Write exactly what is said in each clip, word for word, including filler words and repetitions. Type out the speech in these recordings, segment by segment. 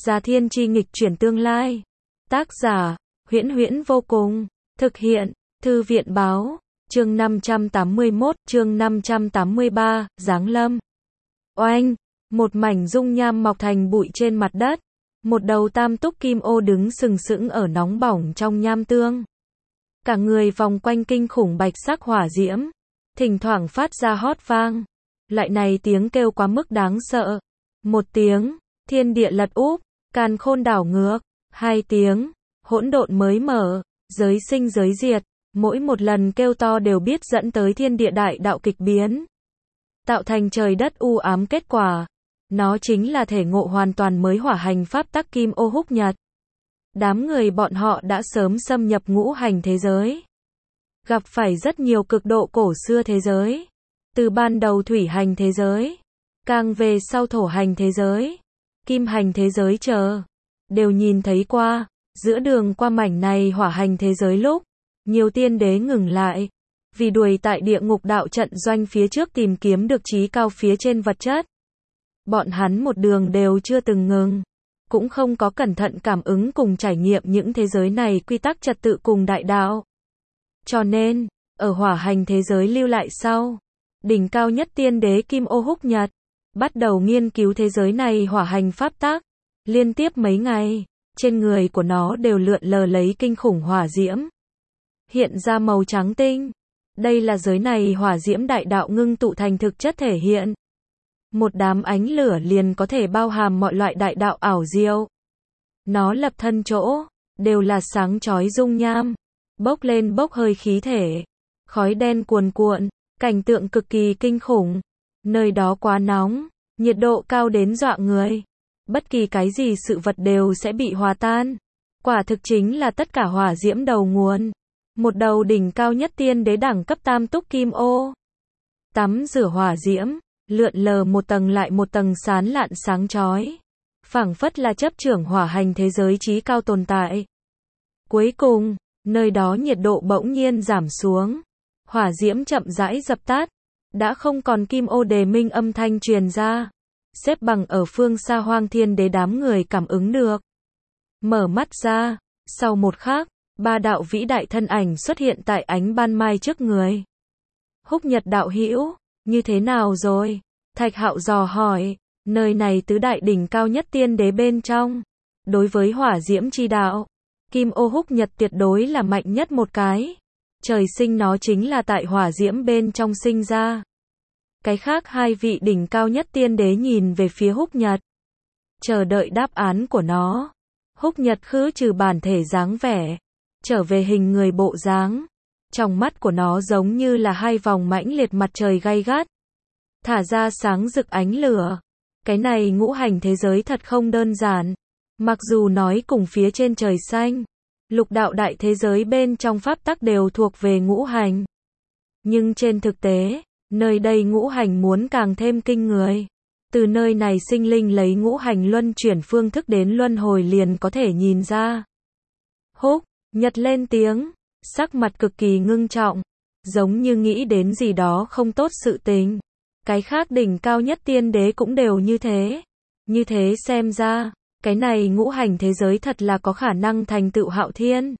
Gia thiên chi nghịch chuyển tương lai. Tác giả, Huyễn Huyễn vô cùng. Thực hiện, Thư viện báo. Chương năm trăm tám mươi mốt, chương năm trăm tám mươi ba, Giáng lâm. Oanh, một mảnh dung nham mọc thành bụi trên mặt đất. Một đầu tam túc kim ô đứng sừng sững ở nóng bỏng trong nham tương. Cả người vòng quanh kinh khủng bạch sắc hỏa diễm, thỉnh thoảng phát ra hót vang. Loại này tiếng kêu quá mức đáng sợ. Một tiếng, thiên địa lật úp, càn khôn đảo ngược. Hai tiếng, hỗn độn mới mở, giới sinh giới diệt. Mỗi một lần kêu to đều biết dẫn tới thiên địa đại đạo kịch biến, tạo thành trời đất u ám kết quả. Nó chính là thể ngộ hoàn toàn mới hỏa hành pháp tắc kim ô húc nhật. Đám người bọn họ đã sớm xâm nhập ngũ hành thế giới, gặp phải rất nhiều cực độ cổ xưa thế giới. Từ ban đầu thủy hành thế giới, càng về sau thổ hành thế giới, kim hành thế giới chờ, đều nhìn thấy qua. Giữa đường qua mảnh này hỏa hành thế giới lúc, nhiều tiên đế ngừng lại, vì đuổi tại địa ngục đạo trận doanh phía trước tìm kiếm được trí cao phía trên vật chất. Bọn hắn một đường đều chưa từng ngừng, cũng không có cẩn thận cảm ứng cùng trải nghiệm những thế giới này quy tắc trật tự cùng đại đạo. Cho nên, ở hỏa hành thế giới lưu lại sau, đỉnh cao nhất tiên đế Kim Ô Húc Nhật, bắt đầu nghiên cứu thế giới này hỏa hành pháp tắc. Liên tiếp mấy ngày, trên người của nó đều lượn lờ lấy kinh khủng hỏa diễm, hiện ra màu trắng tinh. Đây là giới này hỏa diễm đại đạo ngưng tụ thành thực chất thể hiện. Một đám ánh lửa liền có thể bao hàm mọi loại đại đạo ảo diệu. Nó lập thân chỗ, đều là sáng chói dung nham, bốc lên bốc hơi khí thể, khói đen cuồn cuộn, cảnh tượng cực kỳ kinh khủng. Nơi đó quá nóng, nhiệt độ cao đến dọa người. Bất kỳ cái gì sự vật đều sẽ bị hòa tan. Quả thực chính là tất cả hỏa diễm đầu nguồn. Một đầu đỉnh cao nhất tiên đế đẳng cấp tam túc kim ô. Tắm rửa hỏa diễm, lượn lờ một tầng lại một tầng sán lạn sáng chói. Phảng phất là chấp trưởng hỏa hành thế giới trí cao tồn tại. Cuối cùng, nơi đó nhiệt độ bỗng nhiên giảm xuống. Hỏa diễm chậm rãi dập tắt. Đã không còn kim ô đề minh âm thanh truyền ra. Xếp bằng ở phương xa hoang thiên đế đám người cảm ứng được. Mở mắt ra, sau một khắc, ba đạo vĩ đại thân ảnh xuất hiện tại ánh ban mai trước người. Húc Nhật đạo hữu, như thế nào rồi? Thạch Hạo dò hỏi. Nơi này tứ đại đỉnh cao nhất tiên đế bên trong. Đối với hỏa diễm chi đạo, Kim Ô Húc Nhật tuyệt đối là mạnh nhất một cái. Trời sinh nó chính là tại hỏa diễm bên trong sinh ra. Cái khác hai vị đỉnh cao nhất tiên đế nhìn về phía Húc Nhật, chờ đợi đáp án của nó. Húc Nhật khứ trừ bản thể dáng vẻ, trở về hình người bộ dáng. Trong mắt của nó giống như là hai vòng mãnh liệt mặt trời gay gắt, thả ra sáng rực ánh lửa. Cái này ngũ hành thế giới thật không đơn giản. Mặc dù nói cùng phía trên trời xanh, lục đạo đại thế giới bên trong pháp tắc đều thuộc về ngũ hành, nhưng trên thực tế, nơi đây ngũ hành muốn càng thêm kinh người. Từ nơi này sinh linh lấy ngũ hành luân chuyển phương thức đến luân hồi liền có thể nhìn ra. Húc Nhật lên tiếng, sắc mặt cực kỳ ngưng trọng, giống như nghĩ đến gì đó không tốt sự tình. Cái khác đỉnh cao nhất tiên đế cũng đều như thế. Như thế xem ra, cái này ngũ hành thế giới thật là có khả năng thành tựu Hạo Thiên.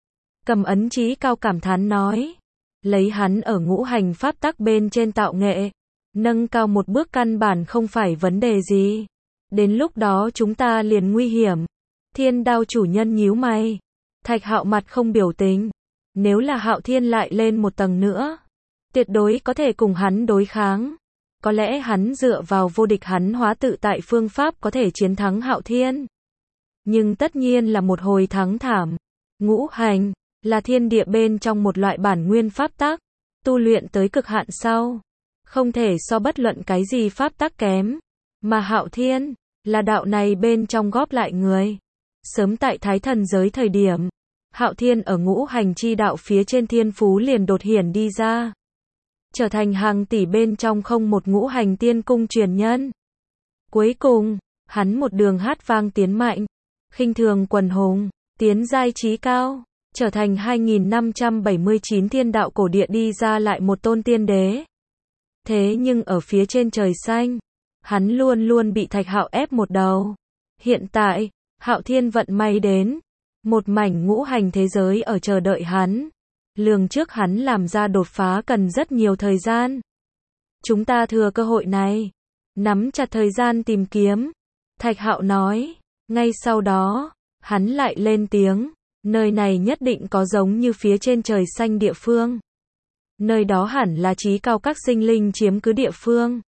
Cầm ấn chí cao cảm thán nói. Lấy hắn ở ngũ hành pháp tắc bên trên tạo nghệ, nâng cao một bước căn bản không phải vấn đề gì. Đến lúc đó chúng ta liền nguy hiểm. Thiên Đao chủ nhân nhíu mày. Thạch Hạo mặt không biểu tình. Nếu là Hạo Thiên lại lên một tầng nữa, tuyệt đối có thể cùng hắn đối kháng. Có lẽ hắn dựa vào vô địch hắn hóa tự tại phương pháp có thể chiến thắng Hạo Thiên. Nhưng tất nhiên là một hồi thắng thảm. Ngũ hành là thiên địa bên trong một loại bản nguyên pháp tắc, tu luyện tới cực hạn sau, không thể so bất luận cái gì pháp tắc kém. Mà Hạo Thiên là đạo này bên trong góp lại người. Sớm tại Thái Thần giới thời điểm, Hạo Thiên ở ngũ hành chi đạo phía trên thiên phú liền đột hiển đi ra, trở thành hàng tỷ bên trong không một ngũ hành tiên cung truyền nhân. Cuối cùng, hắn một đường hát vang tiến mạnh, khinh thường quần hùng, tiến giai trí cao, trở thành hai nghìn năm trăm bảy mươi chín thiên đạo cổ địa đi ra lại một tôn tiên đế. Thế nhưng ở phía trên trời xanh, hắn luôn luôn bị Thạch Hạo ép một đầu. Hiện tại, Hạo Thiên vận may đến, một mảnh ngũ hành thế giới ở chờ đợi hắn. Lường trước hắn làm ra đột phá cần rất nhiều thời gian. Chúng ta thừa cơ hội này, nắm chặt thời gian tìm kiếm. Thạch Hạo nói, ngay sau đó, hắn lại lên tiếng, nơi này nhất định có giống như phía trên trời xanh địa phương. Nơi đó hẳn là trí cao các sinh linh chiếm cứ địa phương.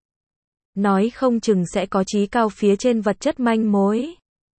Nói không chừng sẽ có trí cao phía trên vật chất manh mối.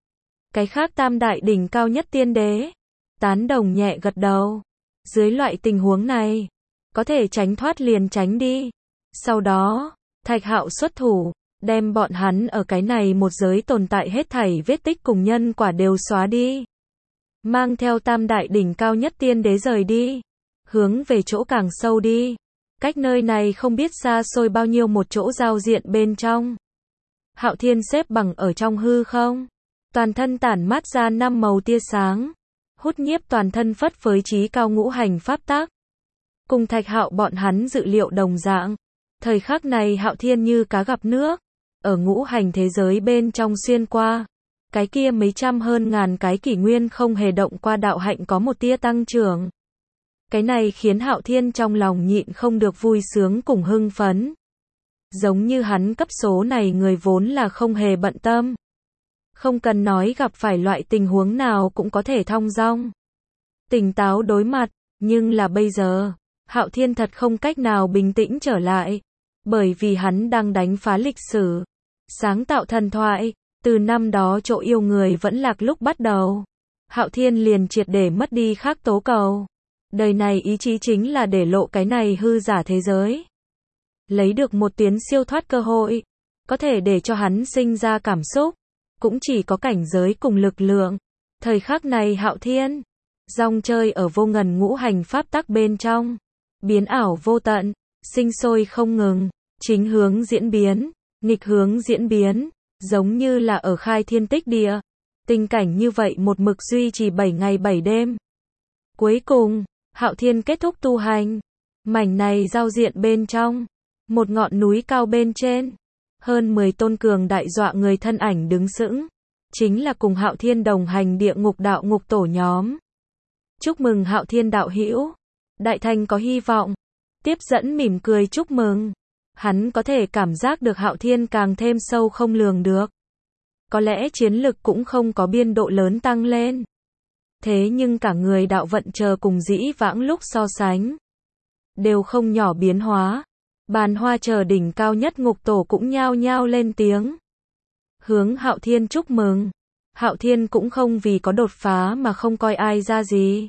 Cái khác tam đại đỉnh cao nhất tiên đế. Tán đồng nhẹ gật đầu. Dưới loại tình huống này, có thể tránh thoát liền tránh đi. Sau đó, Thạch Hạo xuất thủ, đem bọn hắn ở cái này một giới tồn tại hết thảy vết tích cùng nhân quả đều xóa đi. Mang theo tam đại đỉnh cao nhất tiên đế rời đi. Hướng về chỗ càng sâu đi. Cách nơi này không biết xa xôi bao nhiêu một chỗ giao diện bên trong. Hạo Thiên xếp bằng ở trong hư không. Toàn thân tản mát ra năm màu tia sáng. Hút nhiếp toàn thân phất phới trí cao ngũ hành pháp tắc. Cùng Thạch Hạo bọn hắn dự liệu đồng dạng. Thời khắc này Hạo Thiên như cá gặp nước. Ở ngũ hành thế giới bên trong xuyên qua. Cái kia mấy trăm hơn ngàn cái kỷ nguyên không hề động qua đạo hạnh có một tia tăng trưởng. Cái này khiến Hạo Thiên trong lòng nhịn không được vui sướng cùng hưng phấn. Giống như hắn cấp số này người vốn là không hề bận tâm. Không cần nói gặp phải loại tình huống nào cũng có thể thong dong. Tỉnh táo đối mặt, nhưng là bây giờ, Hạo Thiên thật không cách nào bình tĩnh trở lại. Bởi vì hắn đang đánh phá lịch sử. Sáng tạo thần thoại, từ năm đó chỗ yêu người vẫn lạc lúc bắt đầu. Hạo Thiên liền triệt để mất đi khắc tố cầu. Đời này ý chí chính là để lộ cái này hư giả thế giới. Lấy được một tuyến siêu thoát cơ hội. Có thể để cho hắn sinh ra cảm xúc. Cũng chỉ có cảnh giới cùng lực lượng. Thời khắc này Hạo Thiên. Rong chơi ở vô ngần ngũ hành pháp tắc bên trong. Biến ảo vô tận. Sinh sôi không ngừng. Chính hướng diễn biến. Nghịch hướng diễn biến. Giống như là ở khai thiên tích địa. Tình cảnh như vậy một mực duy trì bảy ngày bảy đêm. Cuối cùng, Hạo Thiên kết thúc tu hành. Mảnh này giao diện bên trong. Một ngọn núi cao bên trên. Hơn mười tôn cường đại dọa người thân ảnh đứng sững. Chính là cùng Hạo Thiên đồng hành địa ngục đạo ngục tổ nhóm. Chúc mừng Hạo Thiên đạo hữu. Đại thành có hy vọng. Tiếp dẫn mỉm cười chúc mừng. Hắn có thể cảm giác được Hạo Thiên càng thêm sâu không lường được. Có lẽ chiến lực cũng không có biên độ lớn tăng lên. Thế nhưng cả người đạo vận chờ cùng dĩ vãng lúc so sánh. Đều không nhỏ biến hóa. Bàn hoa chờ đỉnh cao nhất ngục tổ cũng nhao nhao lên tiếng. Hướng Hạo Thiên chúc mừng. Hạo Thiên cũng không vì có đột phá mà không coi ai ra gì.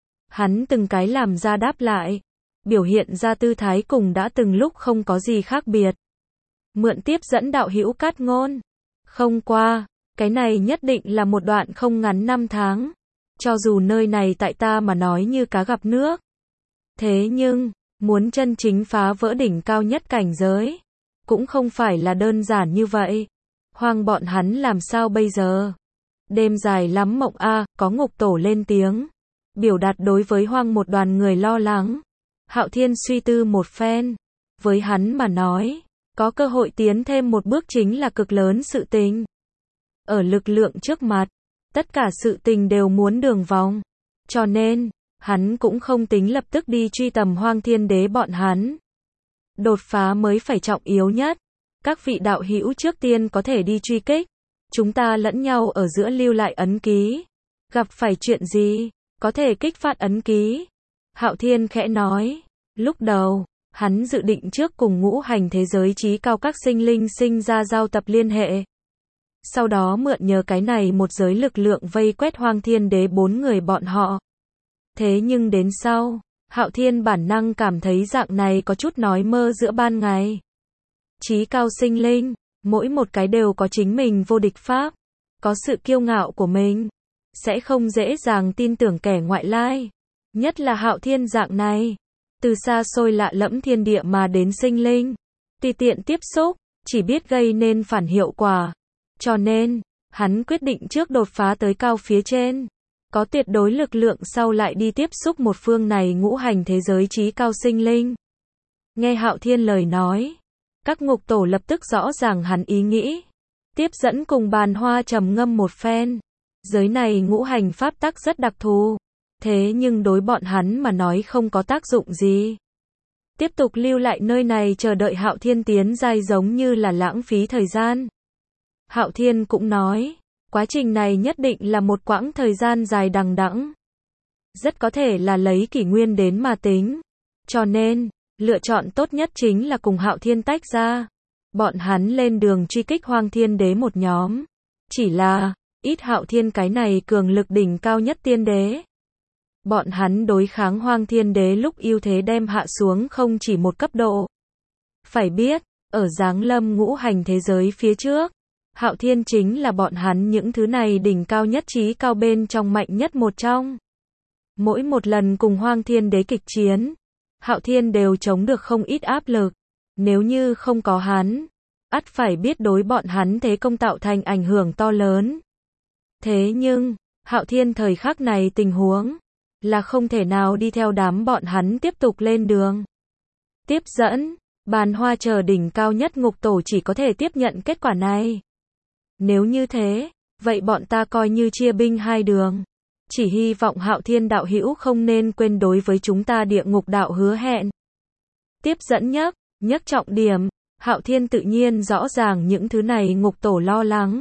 Hắn từng cái làm ra đáp lại. Biểu hiện ra tư thái cùng đã từng lúc không có gì khác biệt. Mượn tiếp dẫn đạo hữu cát ngôn. Không qua, cái này nhất định là một đoạn không ngắn năm tháng. Cho dù nơi này tại ta mà nói như cá gặp nước. Thế nhưng, muốn chân chính phá vỡ đỉnh cao nhất cảnh giới, cũng không phải là đơn giản như vậy. Hoang bọn hắn làm sao bây giờ? Đêm dài lắm mộng a, có ngục tổ lên tiếng. Biểu đạt đối với Hoang một đoàn người lo lắng. Hạo Thiên suy tư một phen. Với hắn mà nói, có cơ hội tiến thêm một bước chính là cực lớn sự tình. Ở lực lượng trước mặt, tất cả sự tình đều muốn đường vòng. Cho nên, hắn cũng không tính lập tức đi truy tầm Hoang Thiên Đế bọn hắn. Đột phá mới phải trọng yếu nhất. Các vị đạo hữu trước tiên có thể đi truy kích. Chúng ta lẫn nhau ở giữa lưu lại ấn ký. Gặp phải chuyện gì, có thể kích phát ấn ký. Hạo Thiên khẽ nói. Lúc đầu, hắn dự định trước cùng ngũ hành thế giới trí cao các sinh linh sinh ra giao tập liên hệ. Sau đó mượn nhờ cái này một giới lực lượng vây quét Hoang Thiên Đế bốn người bọn họ. Thế nhưng đến sau, Hạo Thiên bản năng cảm thấy dạng này có chút nói mơ giữa ban ngày. Trí cao sinh linh, mỗi một cái đều có chính mình vô địch pháp, có sự kiêu ngạo của mình, sẽ không dễ dàng tin tưởng kẻ ngoại lai. Nhất là Hạo Thiên dạng này, từ xa xôi lạ lẫm thiên địa mà đến sinh linh, tùy tiện tiếp xúc, chỉ biết gây nên phản hiệu quả. Cho nên, hắn quyết định trước đột phá tới cao phía trên, có tuyệt đối lực lượng sau lại đi tiếp xúc một phương này ngũ hành thế giới trí cao sinh linh. Nghe Hạo Thiên lời nói, các ngục tổ lập tức rõ ràng hắn ý nghĩ. Tiếp dẫn cùng Bàn Hoa trầm ngâm một phen. Giới này ngũ hành pháp tắc rất đặc thù, thế nhưng đối bọn hắn mà nói không có tác dụng gì. Tiếp tục lưu lại nơi này chờ đợi Hạo Thiên tiến giai giống như là lãng phí thời gian. Hạo Thiên cũng nói, quá trình này nhất định là một quãng thời gian dài đằng đẵng. Rất có thể là lấy kỷ nguyên đến mà tính. Cho nên, lựa chọn tốt nhất chính là cùng Hạo Thiên tách ra. Bọn hắn lên đường truy kích Hoang Thiên Đế một nhóm. Chỉ là, ít Hạo Thiên cái này cường lực đỉnh cao nhất tiên đế. Bọn hắn đối kháng Hoang Thiên Đế lúc ưu thế đem hạ xuống không chỉ một cấp độ. Phải biết, ở giáng lâm ngũ hành thế giới phía trước, Hạo Thiên chính là bọn hắn những thứ này đỉnh cao nhất trí cao bên trong mạnh nhất một trong. Mỗi một lần cùng Hoang Thiên Đế kịch chiến, Hạo Thiên đều chống được không ít áp lực. Nếu như không có hắn, ắt phải biết đối bọn hắn thế công tạo thành ảnh hưởng to lớn. Thế nhưng, Hạo Thiên thời khắc này tình huống là không thể nào đi theo đám bọn hắn tiếp tục lên đường. Tiếp dẫn, Bàn Hoa chờ đỉnh cao nhất ngục tổ chỉ có thể tiếp nhận kết quả này. Nếu như thế, vậy bọn ta coi như chia binh hai đường. Chỉ hy vọng Hạo Thiên đạo hữu không nên quên đối với chúng ta địa ngục đạo hứa hẹn. Tiếp dẫn nhắc, nhắc trọng điểm, Hạo Thiên tự nhiên rõ ràng những thứ này ngục tổ lo lắng.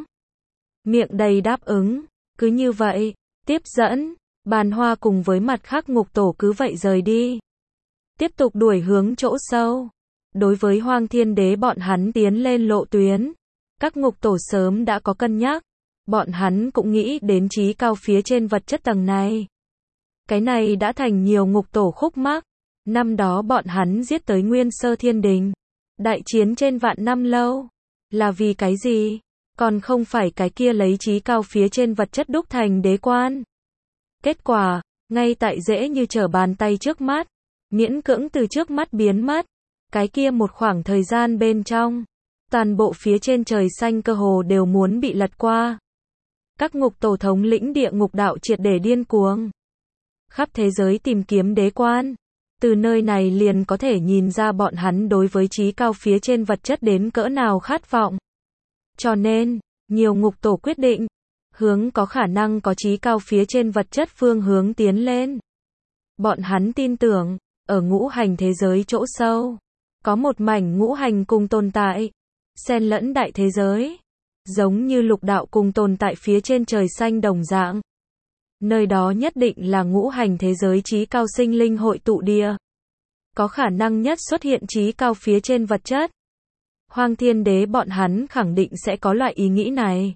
Miệng đầy đáp ứng, cứ như vậy, tiếp dẫn, Bàn Hoa cùng với mặt khác ngục tổ cứ vậy rời đi. Tiếp tục đuổi hướng chỗ sâu. Đối với Hoang Thiên Đế bọn hắn tiến lên lộ tuyến, các ngục tổ sớm đã có cân nhắc. Bọn hắn cũng nghĩ đến trí cao phía trên vật chất tầng này. Cái này đã thành nhiều ngục tổ khúc mắc. Năm đó bọn hắn giết tới Nguyên Sơ Thiên Đình. Đại chiến trên vạn năm lâu. Là vì cái gì? Còn không phải cái kia lấy trí cao phía trên vật chất đúc thành đế quan. Kết quả, ngay tại dễ như trở bàn tay trước mắt. Miễn cưỡng từ trước mắt biến mất. Cái kia một khoảng thời gian bên trong. Toàn bộ phía trên trời xanh cơ hồ đều muốn bị lật qua. Các ngục tổ thống lĩnh địa ngục đạo triệt để điên cuồng. Khắp thế giới tìm kiếm đế quan. Từ nơi này liền có thể nhìn ra bọn hắn đối với trí cao phía trên vật chất đến cỡ nào khát vọng. Cho nên, nhiều ngục tổ quyết định, hướng có khả năng có trí cao phía trên vật chất phương hướng tiến lên. Bọn hắn tin tưởng, ở ngũ hành thế giới chỗ sâu, có một mảnh ngũ hành cùng tồn tại, xen lẫn đại thế giới. Giống như lục đạo cùng tồn tại phía trên trời xanh đồng dạng. Nơi đó nhất định là ngũ hành thế giới trí cao sinh linh hội tụ địa. Có khả năng nhất xuất hiện trí cao phía trên vật chất. Hoang Thiên Đế bọn hắn khẳng định sẽ có loại ý nghĩ này.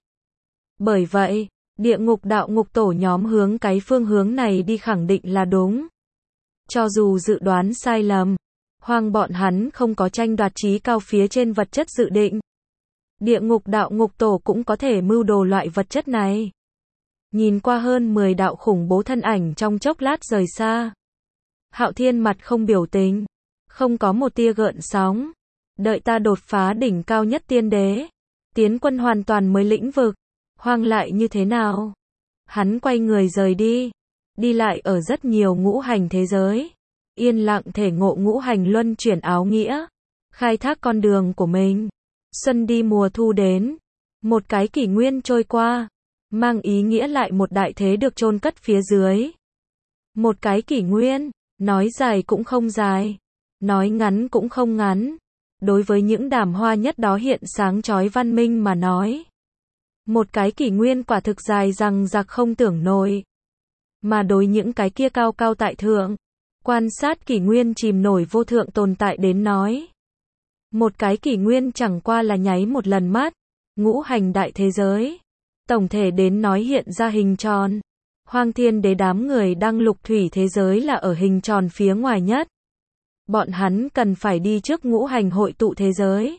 Bởi vậy, địa ngục đạo ngục tổ nhóm hướng cái phương hướng này đi khẳng định là đúng. Cho dù dự đoán sai lầm, Hoang bọn hắn không có tranh đoạt trí cao phía trên vật chất dự định. Địa ngục đạo ngục tổ cũng có thể mưu đồ loại vật chất này. Nhìn qua hơn mười đạo khủng bố thân ảnh trong chốc lát rời xa. Hạo Thiên mặt không biểu tình, không có một tia gợn sóng. Đợi ta đột phá đỉnh cao nhất tiên đế, tiến quân hoàn toàn mới lĩnh vực, Hoang lại như thế nào? Hắn quay người rời đi, đi lại ở rất nhiều ngũ hành thế giới, yên lặng thể ngộ ngũ hành luân chuyển áo nghĩa, khai thác con đường của mình. Xuân đi mùa thu đến, một cái kỷ nguyên trôi qua, mang ý nghĩa lại một đại thế được chôn cất phía dưới. Một cái kỷ nguyên, nói dài cũng không dài, nói ngắn cũng không ngắn. Đối với những đàm hoa nhất đó hiện sáng chói văn minh mà nói, một cái kỷ nguyên quả thực dài rằng giặc không tưởng nổi. Mà đối những cái kia cao cao tại thượng, quan sát kỷ nguyên chìm nổi vô thượng tồn tại đến nói, một cái kỷ nguyên chẳng qua là nháy một lần mắt. Ngũ hành đại thế giới, tổng thể đến nói hiện ra hình tròn. Hoang Thiên Đế đám người đang lục thủy thế giới là ở hình tròn phía ngoài nhất. Bọn hắn cần phải đi trước ngũ hành hội tụ thế giới.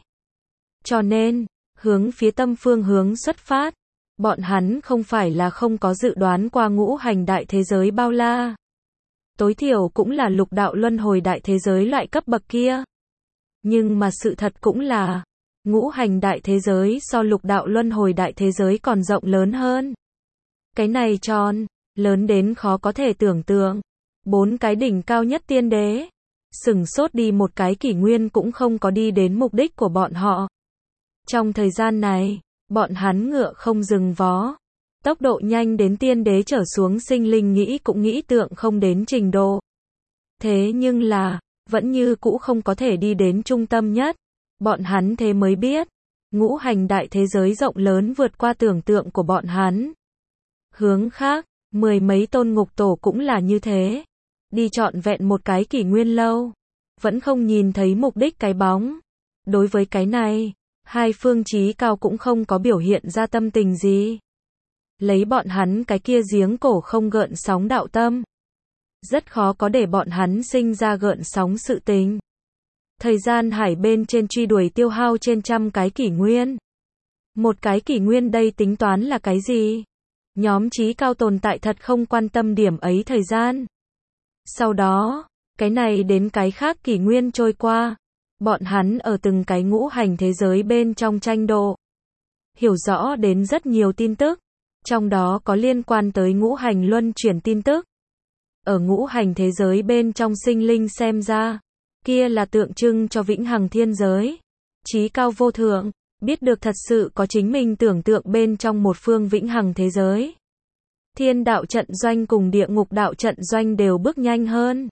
Cho nên, hướng phía tâm phương hướng xuất phát. Bọn hắn không phải là không có dự đoán qua ngũ hành đại thế giới bao la. Tối thiểu cũng là lục đạo luân hồi đại thế giới loại cấp bậc kia. Nhưng mà sự thật cũng là, ngũ hành đại thế giới so lục đạo luân hồi đại thế giới còn rộng lớn hơn. Cái này tròn, lớn đến khó có thể tưởng tượng. Bốn cái đỉnh cao nhất tiên đế, sừng sốt đi một cái kỷ nguyên cũng không có đi đến mục đích của bọn họ. Trong thời gian này, bọn hắn ngựa không dừng vó. Tốc độ nhanh đến tiên đế trở xuống sinh linh nghĩ cũng nghĩ tượng không đến trình độ. Thế nhưng là, vẫn như cũ không có thể đi đến trung tâm nhất. Bọn hắn thế mới biết, ngũ hành đại thế giới rộng lớn vượt qua tưởng tượng của bọn hắn. Hướng khác, mười mấy tôn ngục tổ cũng là như thế. Đi trọn vẹn một cái kỷ nguyên lâu, vẫn không nhìn thấy mục đích cái bóng. Đối với cái này, hai phương chí cao cũng không có biểu hiện ra tâm tình gì. Lấy bọn hắn cái kia giếng cổ không gợn sóng đạo tâm, rất khó có để bọn hắn sinh ra gợn sóng sự tình. Thời gian hải bên trên truy đuổi tiêu hao trên trăm cái kỷ nguyên. Một cái kỷ nguyên đây tính toán là cái gì? Nhóm chí cao tồn tại thật không quan tâm điểm ấy thời gian. Sau đó, cái này đến cái khác kỷ nguyên trôi qua. Bọn hắn ở từng cái ngũ hành thế giới bên trong tranh độ. Hiểu rõ đến rất nhiều tin tức. Trong đó có liên quan tới ngũ hành luân chuyển tin tức. Ở ngũ hành thế giới bên trong sinh linh xem ra, kia là tượng trưng cho vĩnh hằng thiên giới. Chí cao vô thượng, biết được thật sự có chính mình tưởng tượng bên trong một phương vĩnh hằng thế giới. Thiên đạo trận doanh cùng địa ngục đạo trận doanh đều bước nhanh hơn.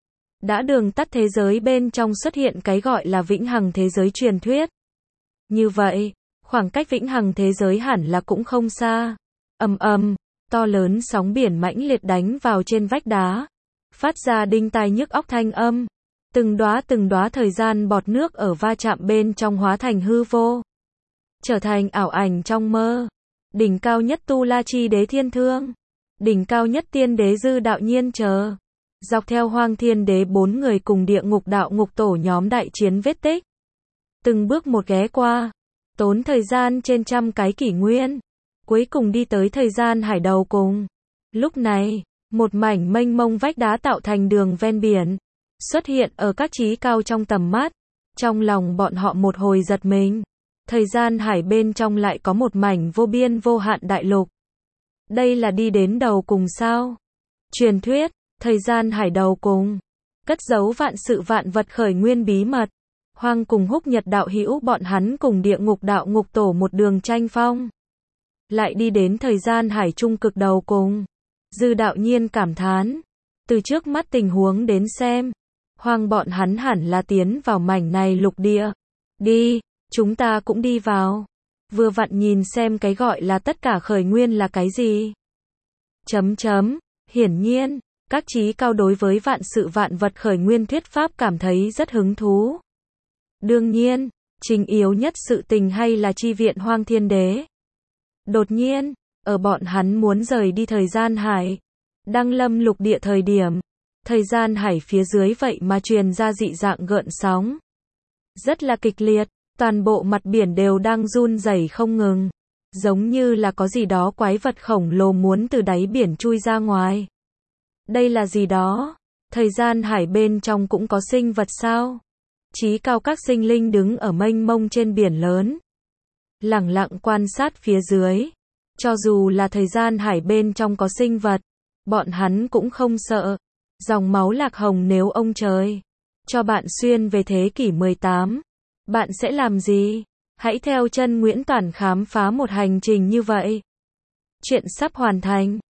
Đã đường tắt thế giới bên trong xuất hiện cái gọi là vĩnh hằng thế giới truyền thuyết. Như vậy, khoảng cách vĩnh hằng thế giới hẳn là cũng không xa. Ầm ầm, to lớn sóng biển mãnh liệt đánh vào trên vách đá, phát ra đinh tai nhức óc thanh âm. Từng đóa từng đóa thời gian bọt nước ở va chạm bên trong hóa thành hư vô, trở thành ảo ảnh trong mơ. Đỉnh cao nhất Tu La Chi Đế Thiên Thương, đỉnh cao nhất Tiên Đế Dư Đạo Nhiên chờ, dọc theo Hoang Thiên Đế bốn người cùng địa ngục đạo ngục tổ nhóm đại chiến vết tích. Từng bước một ghé qua, tốn thời gian trên trăm cái kỷ nguyên, cuối cùng đi tới thời gian hải đầu cùng. Lúc này, một mảnh mênh mông vách đá tạo thành đường ven biển, xuất hiện ở các chí cao trong tầm mắt. Trong lòng bọn họ một hồi giật mình. Thời gian hải bên trong lại có một mảnh vô biên vô hạn đại lục. Đây là đi đến đầu cùng sao? Truyền thuyết, thời gian hải đầu cùng, cất giấu vạn sự vạn vật khởi nguyên bí mật. Hoang cùng Húc Nhật đạo hữu bọn hắn cùng địa ngục đạo ngục tổ một đường tranh phong. Lại đi đến thời gian hải trung cực đầu cùng. Dư Đạo Nhiên cảm thán, từ trước mắt tình huống đến xem, Hoang bọn hắn hẳn là tiến vào mảnh này lục địa. Đi, chúng ta cũng đi vào. Vừa vặn nhìn xem cái gọi là tất cả khởi nguyên là cái gì. Chấm chấm, hiển nhiên, các chí cao đối với vạn sự vạn vật khởi nguyên thuyết pháp cảm thấy rất hứng thú. Đương nhiên, chính yếu nhất sự tình hay là chi viện Hoang Thiên Đế. Đột nhiên, ở bọn hắn muốn rời đi thời gian hải, đăng lâm lục địa thời điểm, thời gian hải phía dưới vậy mà truyền ra dị dạng gợn sóng. Rất là kịch liệt, toàn bộ mặt biển đều đang run rẩy không ngừng, giống như là có gì đó quái vật khổng lồ muốn từ đáy biển chui ra ngoài. Đây là gì đó? Thời gian hải bên trong cũng có sinh vật sao? Chí cao các sinh linh đứng ở mênh mông trên biển lớn, lẳng lặng quan sát phía dưới. Cho dù là thời gian hải bên trong có sinh vật, bọn hắn cũng không sợ. Dòng máu lạc hồng nếu ông trời cho bạn xuyên về thế kỷ mười tám, bạn sẽ làm gì? Hãy theo chân Nguyễn Toản khám phá một hành trình như vậy. Chuyện sắp hoàn thành.